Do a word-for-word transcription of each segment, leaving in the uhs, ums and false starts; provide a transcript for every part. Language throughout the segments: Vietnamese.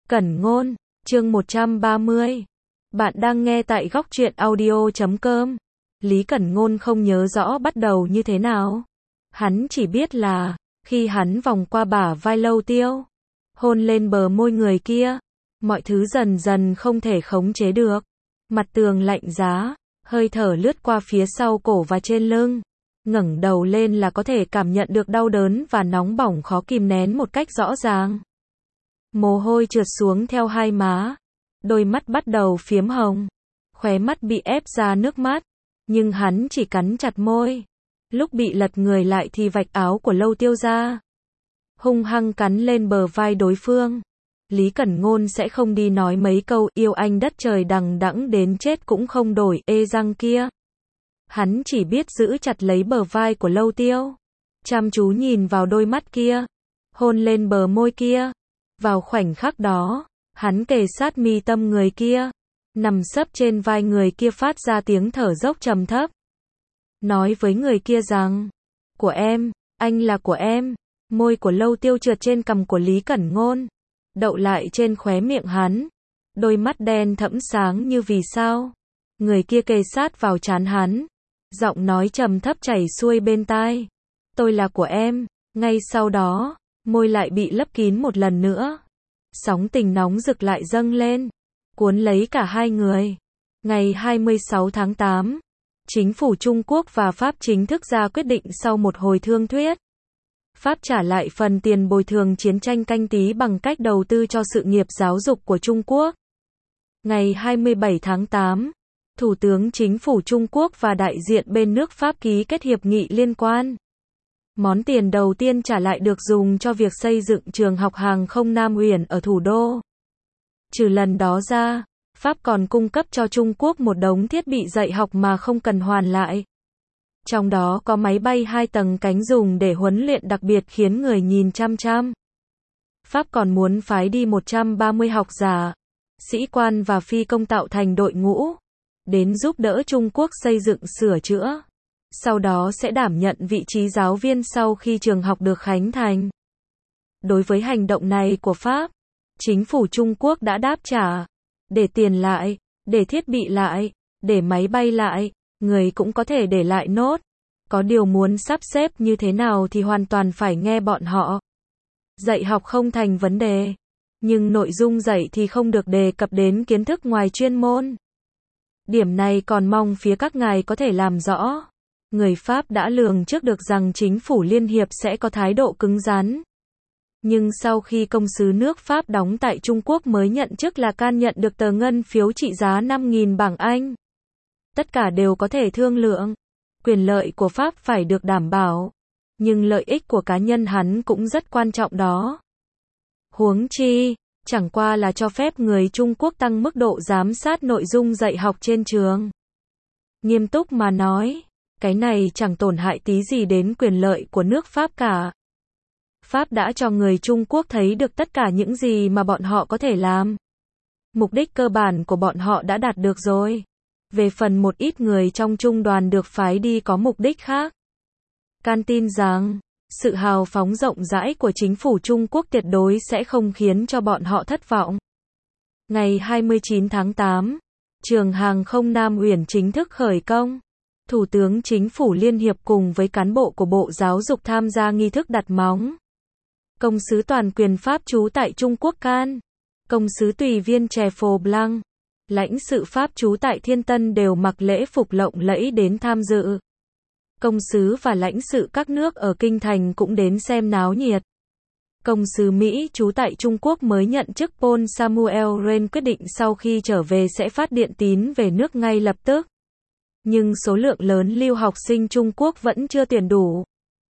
Cẩn Ngôn, chương một trăm ba mươi. Bạn đang nghe tại góc truyện audio chấm com. Lý Cẩn Ngôn không nhớ rõ bắt đầu như thế nào. Hắn chỉ biết là, khi hắn vòng qua bả vai Lâu Tiêu, hôn lên bờ môi người kia, mọi thứ dần dần không thể khống chế được. Mặt tường lạnh giá, hơi thở lướt qua phía sau cổ và trên lưng. Ngẩng đầu lên là có thể cảm nhận được đau đớn và nóng bỏng khó kìm nén một cách rõ ràng. Mồ hôi trượt xuống theo hai má, đôi mắt bắt đầu phiếm hồng, khóe mắt bị ép ra nước mắt, nhưng hắn chỉ cắn chặt môi. Lúc bị lật người lại thì vạch áo của Lâu Tiêu ra, hung hăng cắn lên bờ vai đối phương. Lý Cẩn Ngôn sẽ không đi nói mấy câu yêu anh đất trời đằng đẵng đến chết cũng không đổi ê răng kia. Hắn chỉ biết giữ chặt lấy bờ vai của Lâu Tiêu, chăm chú nhìn vào đôi mắt kia, hôn lên bờ môi kia. Vào khoảnh khắc đó, hắn kề sát mi tâm người kia, nằm sấp trên vai người kia phát ra tiếng thở dốc trầm thấp. Nói với người kia rằng, của em, anh là của em. Môi của Lâu Tiêu trượt trên cằm của Lý Cẩn Ngôn, đậu lại trên khóe miệng hắn. Đôi mắt đen thẫm sáng như vì sao. Người kia kề sát vào trán hắn, giọng nói trầm thấp chảy xuôi bên tai. Tôi là của em. Ngay sau đó, môi lại bị lấp kín một lần nữa. Sóng tình nóng rực lại dâng lên, cuốn lấy cả hai người. Ngày hai mươi sáu tháng tám, chính phủ Trung Quốc và Pháp chính thức ra quyết định sau một hồi thương thuyết. Pháp trả lại phần tiền bồi thường chiến tranh canh tí bằng cách đầu tư cho sự nghiệp giáo dục của Trung Quốc. Ngày hai mươi bảy tháng tám, Thủ tướng Chính phủ Trung Quốc và đại diện bên nước Pháp ký kết hiệp nghị liên quan. Món tiền đầu tiên trả lại được dùng cho việc xây dựng trường học hàng không Nam Uyển ở thủ đô. Trừ lần đó ra, Pháp còn cung cấp cho Trung Quốc một đống thiết bị dạy học mà không cần hoàn lại. Trong đó có máy bay hai tầng cánh dùng để huấn luyện đặc biệt khiến người nhìn chăm chăm. Pháp còn muốn phái đi một trăm ba mươi học giả, sĩ quan và phi công tạo thành đội ngũ, đến giúp đỡ Trung Quốc xây dựng sửa chữa. Sau đó sẽ đảm nhận vị trí giáo viên sau khi trường học được khánh thành. Đối với hành động này của Pháp, chính phủ Trung Quốc đã đáp trả. Để tiền lại, để thiết bị lại, để máy bay lại, người cũng có thể để lại nốt. Có điều muốn sắp xếp như thế nào thì hoàn toàn phải nghe bọn họ. Dạy học không thành vấn đề, nhưng nội dung dạy thì không được đề cập đến kiến thức ngoài chuyên môn. Điểm này còn mong phía các ngài có thể làm rõ. Người Pháp đã lường trước được rằng chính phủ liên hiệp sẽ có thái độ cứng rắn. Nhưng sau khi công sứ nước Pháp đóng tại Trung Quốc mới nhận chức là can nhận được tờ ngân phiếu trị giá năm nghìn bảng Anh. Tất cả đều có thể thương lượng. Quyền lợi của Pháp phải được đảm bảo. Nhưng lợi ích của cá nhân hắn cũng rất quan trọng đó. Huống chi, chẳng qua là cho phép người Trung Quốc tăng mức độ giám sát nội dung dạy học trên trường. Nghiêm túc mà nói, cái này chẳng tổn hại tí gì đến quyền lợi của nước Pháp cả. Pháp đã cho người Trung Quốc thấy được tất cả những gì mà bọn họ có thể làm. Mục đích cơ bản của bọn họ đã đạt được rồi. Về phần một ít người trong trung đoàn được phái đi có mục đích khác. Can tin rằng, sự hào phóng rộng rãi của chính phủ Trung Quốc tuyệt đối sẽ không khiến cho bọn họ thất vọng. Ngày hai mươi chín tháng tám, trường hàng không Nam Uyển chính thức khởi công. Thủ tướng Chính phủ Liên hiệp cùng với cán bộ của Bộ Giáo dục tham gia nghi thức đặt móng. Công sứ toàn quyền Pháp trú tại Trung Quốc Can, công sứ tùy viên Chè Phồ Blanc, lãnh sự Pháp trú tại Thiên Tân đều mặc lễ phục lộng lẫy đến tham dự. Công sứ và lãnh sự các nước ở Kinh Thành cũng đến xem náo nhiệt. Công sứ Mỹ trú tại Trung Quốc mới nhận chức Paul Samuel Ren quyết định sau khi trở về sẽ phát điện tín về nước ngay lập tức. Nhưng số lượng lớn lưu học sinh Trung Quốc vẫn chưa tuyển đủ.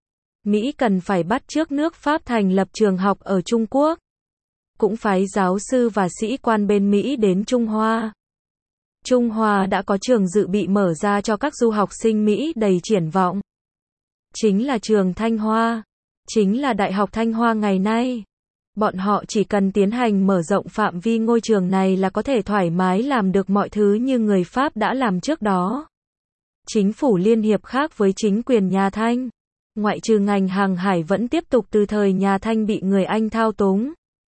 Mỹ cần phải bắt chước nước Pháp thành lập trường học ở Trung Quốc. Cũng phái giáo sư và sĩ quan bên Mỹ đến Trung Hoa. Trung Hoa đã có trường dự bị mở ra cho các du học sinh Mỹ đầy triển vọng. Chính là trường Thanh Hoa. Chính là Đại học Thanh Hoa ngày nay. Bọn họ chỉ cần tiến hành mở rộng phạm vi ngôi trường này là có thể thoải mái làm được mọi thứ như người Pháp đã làm trước đó. Chính phủ liên hiệp khác với chính quyền nhà Thanh. Ngoại trừ ngành hàng hải vẫn tiếp tục từ thời nhà Thanh bị người Anh thao túng.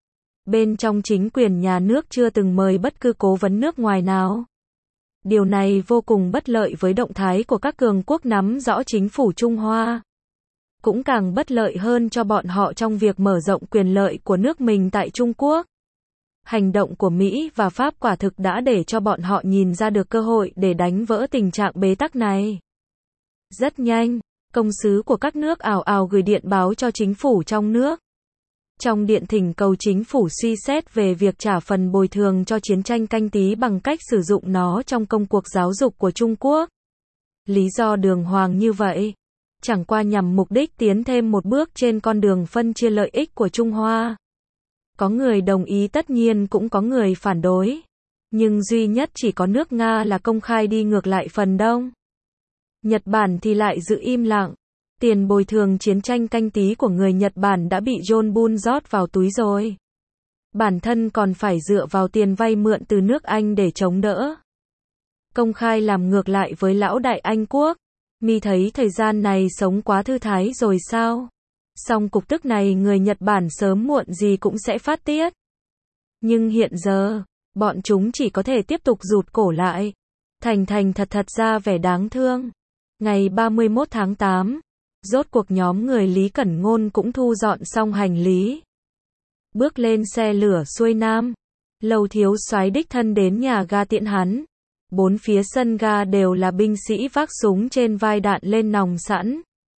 Bên trong chính quyền nhà nước chưa từng mời bất cứ cố vấn nước ngoài nào. Điều này vô cùng bất lợi với động thái của các cường quốc nắm rõ chính phủ Trung Hoa. Cũng càng bất lợi hơn cho bọn họ trong việc mở rộng quyền lợi của nước mình tại Trung Quốc. Hành động của Mỹ và Pháp quả thực đã để cho bọn họ nhìn ra được cơ hội để đánh vỡ tình trạng bế tắc này. Rất nhanh, công sứ của các nước ào ào gửi điện báo cho chính phủ trong nước. Trong điện thỉnh cầu chính phủ suy xét về việc trả phần bồi thường cho chiến tranh canh tí bằng cách sử dụng nó trong công cuộc giáo dục của Trung Quốc. Lý do đường hoàng như vậy, chẳng qua nhằm mục đích tiến thêm một bước trên con đường phân chia lợi ích của Trung Hoa. Có người đồng ý, tất nhiên cũng có người phản đối. Nhưng duy nhất chỉ có nước Nga là công khai đi ngược lại phần đông. Nhật Bản thì lại giữ im lặng. Tiền bồi thường chiến tranh canh tí của người Nhật Bản đã bị John Bull rót vào túi rồi. Bản thân còn phải dựa vào tiền vay mượn từ nước Anh để chống đỡ. Công khai làm ngược lại với lão đại Anh quốc. Mi thấy thời gian này sống quá thư thái rồi sao? Song cục tức này người Nhật Bản sớm muộn gì cũng sẽ phát tiết. Nhưng hiện giờ, bọn chúng chỉ có thể tiếp tục rụt cổ lại. Thành thành thật thật ra vẻ đáng thương. Ngày ba mươi mốt tháng tám, rốt cuộc nhóm người Lý Cẩn Ngôn cũng thu dọn xong hành lý. Bước lên xe lửa xuôi Nam. Lầu thiếu soái đích thân đến nhà ga tiễn hắn. Bốn phía sân ga đều là binh sĩ vác súng trên vai, đạn lên nòng sẵn.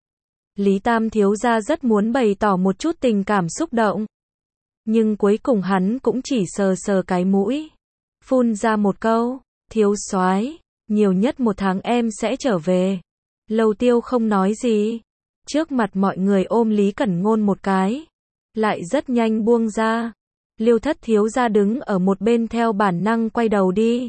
Lý Tam thiếu gia rất muốn bày tỏ một chút tình cảm xúc động. Nhưng cuối cùng hắn cũng chỉ sờ sờ cái mũi. Phun ra một câu, thiếu soái, nhiều nhất một tháng em sẽ trở về. Lầu Tiêu không nói gì. Trước mặt mọi người ôm Lý Cẩn Ngôn một cái. Lại rất nhanh buông ra. Liêu Thất thiếu gia đứng ở một bên theo bản năng quay đầu đi.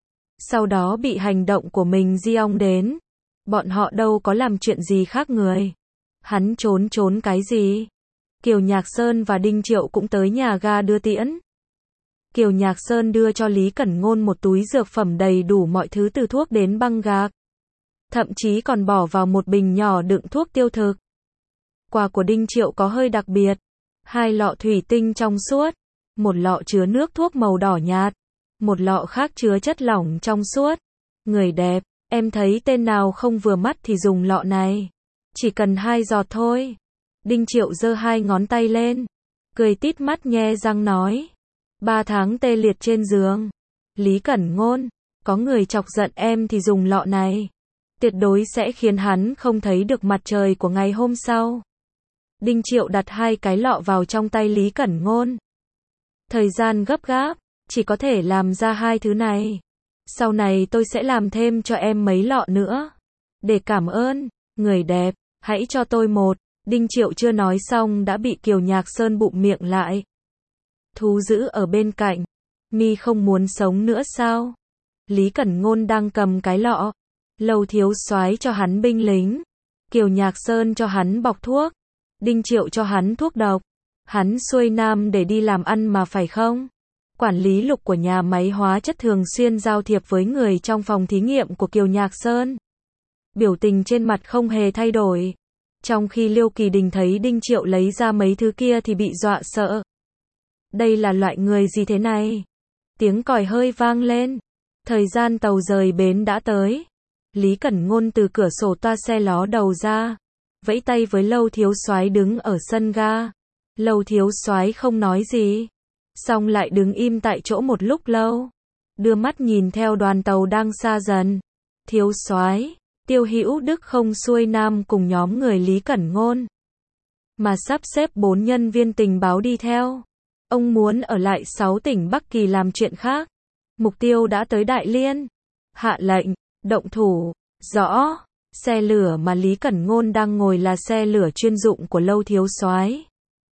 Sau đó bị hành động của mình di ong đến. Bọn họ đâu có làm chuyện gì khác người. Hắn trốn trốn cái gì? Kiều Nhạc Sơn và Đinh Triệu cũng tới nhà ga đưa tiễn. Kiều Nhạc Sơn đưa cho Lý Cẩn Ngôn một túi dược phẩm đầy đủ mọi thứ từ thuốc đến băng gạc. Thậm chí còn bỏ vào một bình nhỏ đựng thuốc tiêu thực. Quà của Đinh Triệu có hơi đặc biệt. Hai lọ thủy tinh trong suốt. Một lọ chứa nước thuốc màu đỏ nhạt. Một lọ khác chứa chất lỏng trong suốt. Người đẹp, em thấy tên nào không vừa mắt thì dùng lọ này. Chỉ cần hai giọt thôi. Đinh Triệu giơ hai ngón tay lên. Cười tít mắt nhe răng nói. Ba tháng tê liệt trên giường. Lý Cẩn Ngôn, có người chọc giận em thì dùng lọ này. Tuyệt đối sẽ khiến hắn không thấy được mặt trời của ngày hôm sau. Đinh Triệu đặt hai cái lọ vào trong tay Lý Cẩn Ngôn. Thời gian gấp gáp, chỉ có thể làm ra hai thứ này. Sau này tôi sẽ làm thêm cho em mấy lọ nữa. Để cảm ơn, người đẹp, hãy cho tôi một. Đinh Triệu chưa nói xong đã bị Kiều Nhạc Sơn bụm miệng lại. Thú dữ ở bên cạnh. Mi không muốn sống nữa sao? Lý Cẩn Ngôn đang cầm cái lọ. Lầu thiếu soái cho hắn binh lính. Kiều Nhạc Sơn cho hắn bọc thuốc. Đinh Triệu cho hắn thuốc độc. Hắn xuôi Nam để đi làm ăn mà phải không? Quản lý Lục của nhà máy hóa chất thường xuyên giao thiệp với người trong phòng thí nghiệm của Kiều Nhạc Sơn. Biểu tình trên mặt không hề thay đổi. Trong khi Liêu Kỳ Đình thấy Đinh Triệu lấy ra mấy thứ kia thì bị dọa sợ. Đây là loại người gì thế này? Tiếng còi hơi vang lên. Thời gian tàu rời bến đã tới. Lý Cẩn Ngôn từ cửa sổ toa xe ló đầu ra. Vẫy tay với Lầu thiếu soái đứng ở sân ga. Lầu thiếu soái không nói gì. Xong lại đứng im tại chỗ một lúc lâu. Đưa mắt nhìn theo đoàn tàu đang xa dần. Thiếu soái, Tiêu Hữu Đức không xuôi Nam cùng nhóm người Lý Cẩn Ngôn. Mà sắp xếp bốn nhân viên tình báo đi theo. Ông muốn ở lại sáu tỉnh Bắc Kỳ làm chuyện khác. Mục tiêu đã tới Đại Liên. Hạ lệnh, động thủ, rõ. Xe lửa mà Lý Cẩn Ngôn đang ngồi là xe lửa chuyên dụng của Lầu thiếu soái.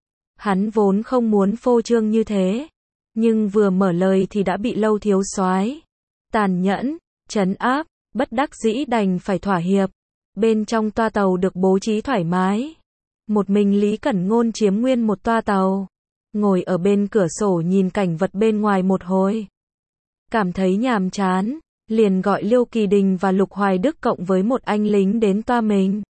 Hắn vốn không muốn phô trương như thế, nhưng vừa mở lời thì đã bị Lầu thiếu soái tàn nhẫn, trấn áp, bất đắc dĩ đành phải thỏa hiệp. Bên trong toa tàu được bố trí thoải mái. Một mình Lý Cẩn Ngôn chiếm nguyên một toa tàu. Ngồi ở bên cửa sổ nhìn cảnh vật bên ngoài một hồi. Cảm thấy nhàm chán, liền gọi Liêu Kỳ Đình và Lục Hoài Đức cộng với một anh lính đến toa mình.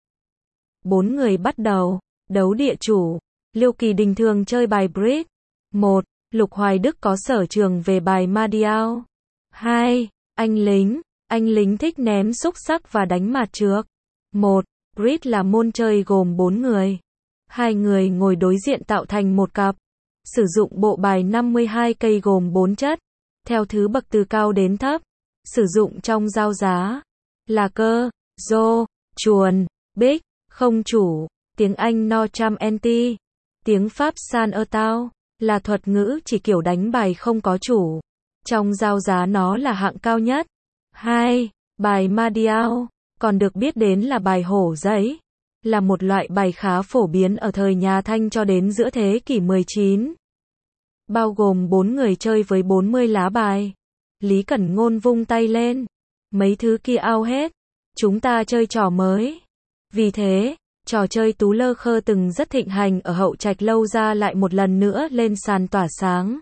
Bốn người bắt đầu đấu địa chủ. Liêu Kỳ Đình thường chơi bài bridge. Một, Lục Hoài Đức có sở trường về bài ma điao. hai. Anh lính. Anh lính thích ném xúc xắc và đánh mạt trược. một. Grid là môn chơi gồm bốn người. Hai người ngồi đối diện tạo thành một cặp. Sử dụng bộ bài năm mươi hai cây gồm bốn chất. Theo thứ bậc từ cao đến thấp. Sử dụng trong giao giá. Là cơ, rô, chuồn, bích, không chủ. Tiếng Anh no trăm enti. Tiếng Pháp san ơ tao. Là thuật ngữ chỉ kiểu đánh bài không có chủ. Trong giao giá nó là hạng cao nhất. hai. Bài ma điao, còn được biết đến là bài hổ giấy, là một loại bài khá phổ biến ở thời nhà Thanh cho đến giữa thế kỷ mười chín. Bao gồm bốn người chơi với bốn mươi lá bài. Lý Cẩn Ngôn vung tay lên. Mấy thứ kia out hết. Chúng ta chơi trò mới. Vì thế, trò chơi tú lơ khơ từng rất thịnh hành ở Hậu Trạch lâu ra lại một lần nữa lên sàn tỏa sáng.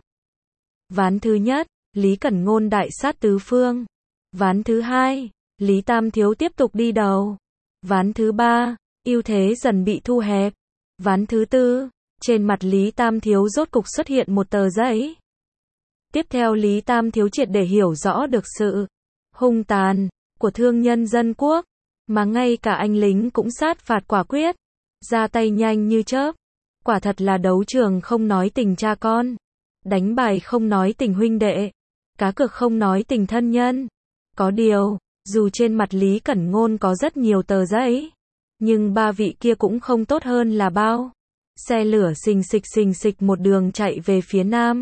Ván thứ nhất, Lý Cẩn Ngôn đại sát tứ phương. Ván thứ hai, Lý Tam Thiếu tiếp tục đi đầu. Ván thứ ba, ưu thế dần bị thu hẹp. Ván thứ tư, trên mặt Lý Tam Thiếu rốt cục xuất hiện một tờ giấy. Tiếp theo Lý Tam Thiếu triệt để hiểu rõ được sự hung tàn của thương nhân dân quốc, mà ngay cả anh lính cũng sát phạt quả quyết, ra tay nhanh như chớp. Quả thật là đấu trường không nói tình cha con, đánh bài không nói tình huynh đệ, cá cược không nói tình thân nhân. Có điều, dù trên mặt Lý Cẩn Ngôn có rất nhiều tờ giấy, nhưng ba vị kia cũng không tốt hơn là bao. Xe lửa xình xịch xình xịch một đường chạy về phía nam.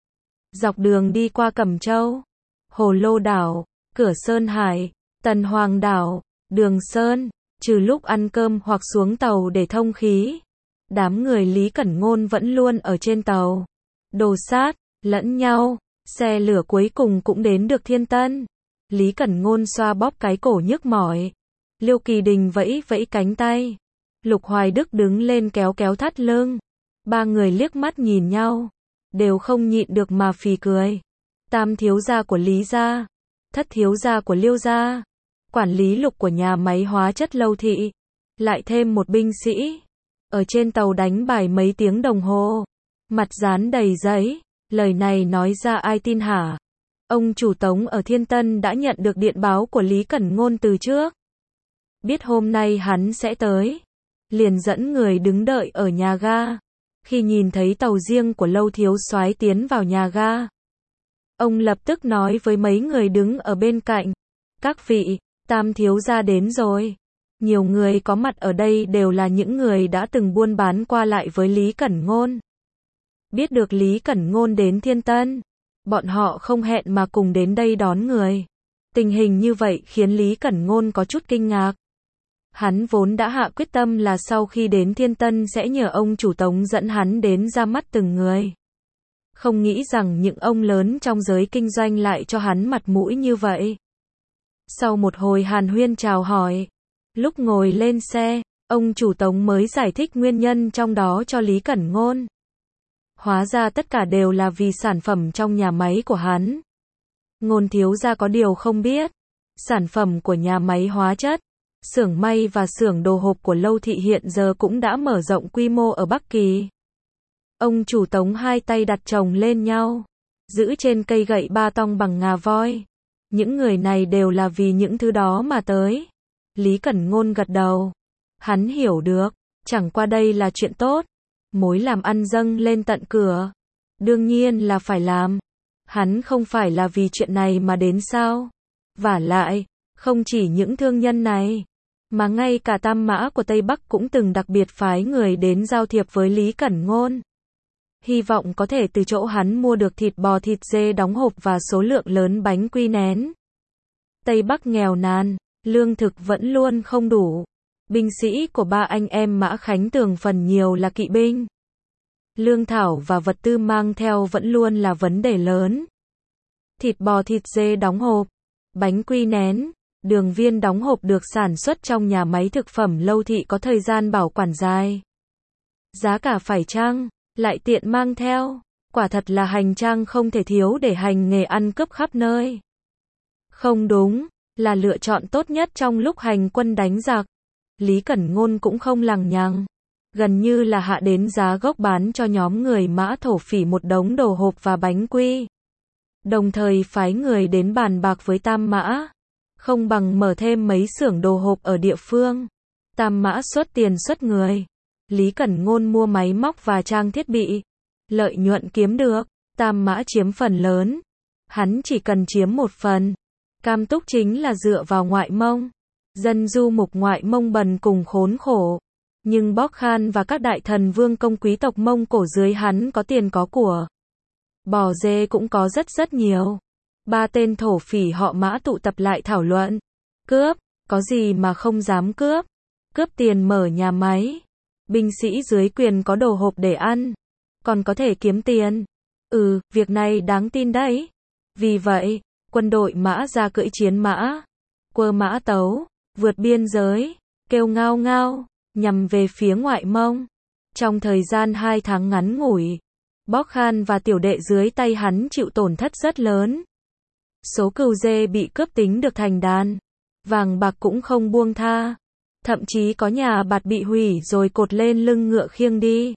Dọc đường đi qua Cẩm Châu, Hồ Lô Đảo, Cửa Sơn Hải, Tần Hoàng Đảo, Đường Sơn, trừ lúc ăn cơm hoặc xuống tàu để thông khí. Đám người Lý Cẩn Ngôn vẫn luôn ở trên tàu, đồ sát lẫn nhau. Xe lửa cuối cùng cũng đến được Thiên Tân. Lý Cẩn Ngôn xoa bóp cái cổ nhức mỏi. Liêu Kỳ Đình vẫy vẫy cánh tay. Lục Hoài Đức đứng lên kéo kéo thắt lưng. Ba người liếc mắt nhìn nhau, đều không nhịn được mà phì cười. Tam thiếu gia của Lý gia, thất thiếu gia của Liêu gia, quản lý Lục của nhà máy hóa chất Lâu Thị, lại thêm một binh sĩ. Ở trên tàu đánh bài mấy tiếng đồng hồ, mặt dán đầy giấy. Lời này nói ra ai tin hả? Ông chủ Tống ở Thiên Tân đã nhận được điện báo của Lý Cẩn Ngôn từ trước. Biết hôm nay hắn sẽ tới, liền dẫn người đứng đợi ở nhà ga. Khi nhìn thấy tàu riêng của Lâu thiếu soái tiến vào nhà ga, ông lập tức nói với mấy người đứng ở bên cạnh. Các vị, Tam thiếu gia đến rồi. Nhiều người có mặt ở đây đều là những người đã từng buôn bán qua lại với Lý Cẩn Ngôn. Biết được Lý Cẩn Ngôn đến Thiên Tân, bọn họ không hẹn mà cùng đến đây đón người. Tình hình như vậy khiến Lý Cẩn Ngôn có chút kinh ngạc. Hắn vốn đã hạ quyết tâm là sau khi đến Thiên Tân sẽ nhờ ông chủ Tống dẫn hắn đến ra mắt từng người. Không nghĩ rằng những ông lớn trong giới kinh doanh lại cho hắn mặt mũi như vậy. Sau một hồi hàn huyên chào hỏi, lúc ngồi lên xe, ông chủ Tống mới giải thích nguyên nhân trong đó cho Lý Cẩn Ngôn. Hóa ra tất cả đều là vì sản phẩm trong nhà máy của hắn. Ngôn thiếu gia có điều không biết, sản phẩm của nhà máy hóa chất, xưởng may và xưởng đồ hộp của Lâu Thị hiện giờ cũng đã mở rộng quy mô ở Bắc Kỳ. Ông chủ Tống hai tay đặt chồng lên nhau, giữ trên cây gậy ba tong bằng ngà voi. Những người này đều là vì những thứ đó mà tới. Lý Cẩn Ngôn gật đầu. Hắn hiểu được, chẳng qua đây là chuyện tốt. Mối làm ăn dâng lên tận cửa. Đương nhiên là phải làm. Hắn không phải là vì chuyện này mà đến sao. Vả lại, không chỉ những thương nhân này, mà ngay cả Tam Mã của Tây Bắc cũng từng đặc biệt phái người đến giao thiệp với Lý Cẩn Ngôn. Hy vọng có thể từ chỗ hắn mua được thịt bò thịt dê đóng hộp và số lượng lớn bánh quy nén. Tây Bắc nghèo nàn, lương thực vẫn luôn không đủ. Binh sĩ của ba anh em Mã Khánh Tường phần nhiều là kỵ binh. Lương thảo và vật tư mang theo vẫn luôn là vấn đề lớn. Thịt bò thịt dê đóng hộp, bánh quy nén, đường viên đóng hộp được sản xuất trong nhà máy thực phẩm Lâu Thị có thời gian bảo quản dài. Giá cả phải chăng, lại tiện mang theo, quả thật là hành trang không thể thiếu để hành nghề ăn cướp khắp nơi. Không đúng, là lựa chọn tốt nhất trong lúc hành quân đánh giặc. Lý Cẩn Ngôn cũng không lằng nhằng. gần như là hạ đến giá gốc bán cho nhóm người Mã thổ phỉ một đống đồ hộp và bánh quy. Đồng thời phái người đến bàn bạc với Tam Mã, không bằng mở thêm mấy xưởng đồ hộp ở địa phương. Tam Mã xuất tiền xuất người, Lý Cẩn Ngôn mua máy móc và trang thiết bị. Lợi nhuận kiếm được, Tam Mã chiếm phần lớn. Hắn chỉ cần chiếm một phần. Cam Túc chính là dựa vào ngoại mông. Dân du mục ngoại mông bần cùng khốn khổ. Nhưng Bóc Khan và các đại thần vương công quý tộc Mông Cổ dưới hắn có tiền có của. Bò dê cũng có rất rất nhiều. Ba tên thổ phỉ họ Mã tụ tập lại thảo luận. Cướp, có gì mà không dám cướp. Cướp tiền mở nhà máy. Binh sĩ dưới quyền có đồ hộp để ăn. Còn có thể kiếm tiền. Ừ, việc này đáng tin đấy. Vì vậy, quân đội Mã ra cưỡi chiến mã. Quơ mã tấu, vượt biên giới, kêu ngao ngao, nhằm về phía ngoại mông. Trong thời gian hai tháng ngắn ngủi, Bóc Khan và tiểu đệ dưới tay hắn chịu tổn thất rất lớn. Số cừu dê bị cướp tính được thành đàn. Vàng bạc cũng không buông tha. Thậm chí có nhà bạt bị hủy rồi cột lên lưng ngựa khiêng đi.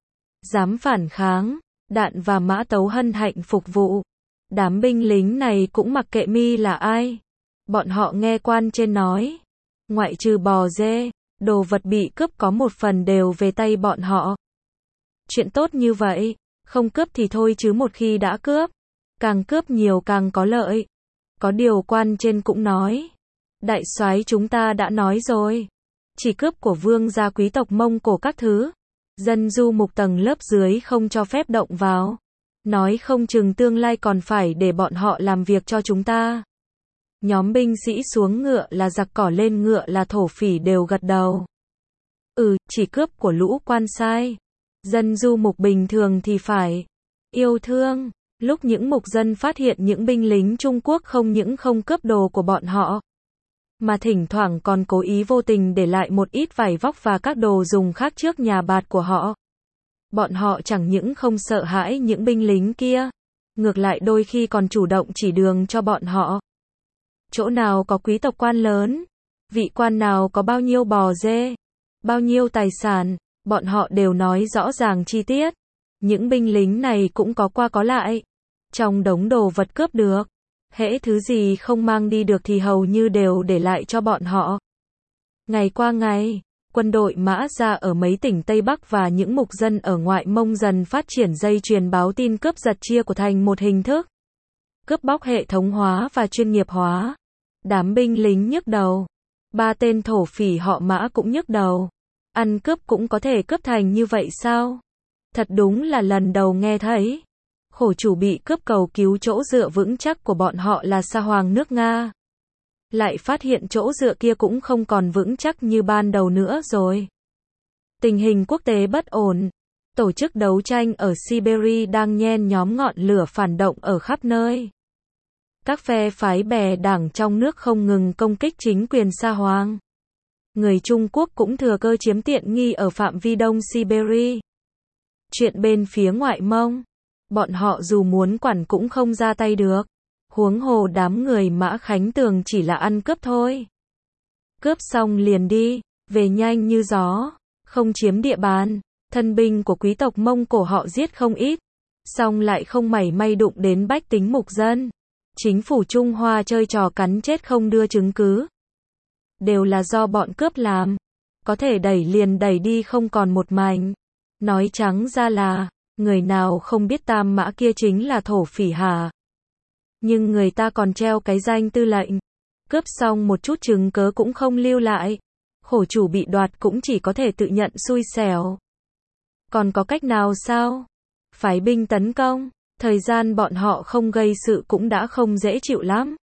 Dám phản kháng, đạn và mã tấu hân hạnh phục vụ. Đám binh lính này cũng mặc kệ mi là ai. Bọn họ nghe quan trên nói. Ngoại trừ bò dê, đồ vật bị cướp có một phần đều về tay bọn họ. Chuyện tốt như vậy, không cướp thì thôi chứ một khi đã cướp, càng cướp nhiều càng có lợi. Có điều quan trên cũng nói. Đại soái chúng ta đã nói rồi. Chỉ cướp của vương gia quý tộc Mông Cổ các thứ. Dân du mục tầng lớp dưới không cho phép động vào. Nói không chừng tương lai còn phải để bọn họ làm việc cho chúng ta. Nhóm binh sĩ xuống ngựa là giặc, cỏ lên ngựa là thổ phỉ đều gật đầu. Ừ, chỉ cướp của lũ quan sai. Dân du mục bình thường thì phải yêu thương. Lúc những mục dân phát hiện những binh lính Trung Quốc không những không cướp đồ của bọn họ, mà thỉnh thoảng còn cố ý vô tình để lại một ít vải vóc và các đồ dùng khác trước nhà bạt của họ. Bọn họ chẳng những không sợ hãi những binh lính kia, ngược lại đôi khi còn chủ động chỉ đường cho bọn họ. Chỗ nào có quý tộc quan lớn, vị quan nào có bao nhiêu bò dê, bao nhiêu tài sản, bọn họ đều nói rõ ràng chi tiết. Những binh lính này cũng có qua có lại. Trong đống đồ vật cướp được, hễ thứ gì không mang đi được thì hầu như đều để lại cho bọn họ. Ngày qua ngày, quân đội Mã ra ở mấy tỉnh Tây Bắc và những mục dân ở ngoại mông dần phát triển dây chuyền báo tin cướp giật chia của thành một hình thức. Cướp bóc hệ thống hóa và chuyên nghiệp hóa. Đám binh lính nhức đầu. Ba tên thổ phỉ họ Mã cũng nhức đầu. Ăn cướp cũng có thể cướp thành như vậy sao? Thật đúng là lần đầu nghe thấy. Khổ chủ bị cướp cầu cứu chỗ dựa vững chắc của bọn họ là Sa Hoàng nước Nga. Lại phát hiện chỗ dựa kia cũng không còn vững chắc như ban đầu nữa rồi. Tình hình quốc tế bất ổn. Tổ chức đấu tranh ở Siberia đang nhen nhóm ngọn lửa phản động ở khắp nơi. Các phe phái bè đảng trong nước không ngừng công kích chính quyền Sa Hoàng. Người Trung Quốc cũng thừa cơ chiếm tiện nghi ở phạm vi đông Siberia. Chuyện bên phía ngoại mông, bọn họ dù muốn quản cũng không ra tay được. Huống hồ đám người Mã Khánh Tường chỉ là ăn cướp thôi. Cướp xong liền đi, về nhanh như gió, không chiếm địa bàn. Thân binh của quý tộc Mông Cổ họ giết không ít, xong lại không mảy may đụng đến bách tính mục dân. Chính phủ Trung Hoa chơi trò cắn chết không đưa chứng cứ. Đều là do bọn cướp làm. Có thể đẩy liền đẩy đi không còn một mảnh. Nói trắng ra là, người nào không biết Tam Mã kia chính là thổ phỉ hả? Nhưng người ta còn treo cái danh tư lệnh. Cướp xong một chút chứng cớ cũng không lưu lại. Khổ chủ bị đoạt cũng chỉ có thể tự nhận xui xẻo. Còn có cách nào sao? Phái binh tấn công. Thời gian bọn họ không gây sự cũng đã không dễ chịu lắm.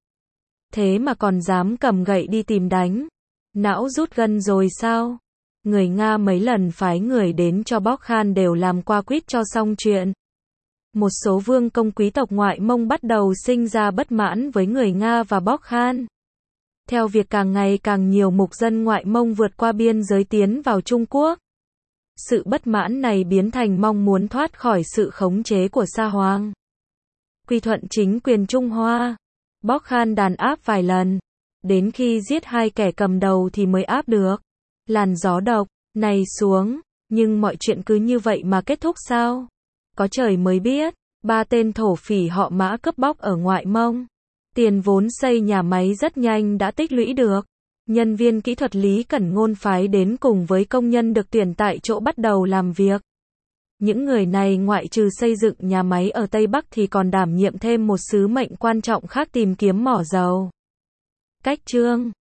Thế mà còn dám cầm gậy đi tìm đánh. Não rút gân rồi sao? Người Nga mấy lần phái người đến cho Bóc Khan đều làm qua quýt cho xong chuyện. Một số vương công quý tộc ngoại mông bắt đầu sinh ra bất mãn với người Nga và Bóc Khan. Theo việc càng ngày càng nhiều mục dân ngoại mông vượt qua biên giới tiến vào Trung Quốc. Sự bất mãn này biến thành mong muốn thoát khỏi sự khống chế của Sa Hoàng. Quy thuận chính quyền Trung Hoa. Bóc Khan đàn áp vài lần. Đến khi giết hai kẻ cầm đầu thì mới áp được. Làn gió độc này xuống. Nhưng mọi chuyện cứ như vậy mà kết thúc sao? Có trời mới biết. Ba tên thổ phỉ họ Mã cướp bóc ở ngoại Mông. Tiền vốn xây nhà máy rất nhanh đã tích lũy được. Nhân viên kỹ thuật Lý Cẩn Ngôn phái đến cùng với công nhân được tuyển tại chỗ bắt đầu làm việc. Những người này ngoại trừ xây dựng nhà máy ở Tây Bắc thì còn đảm nhiệm thêm một sứ mệnh quan trọng khác, tìm kiếm mỏ dầu. Cách chương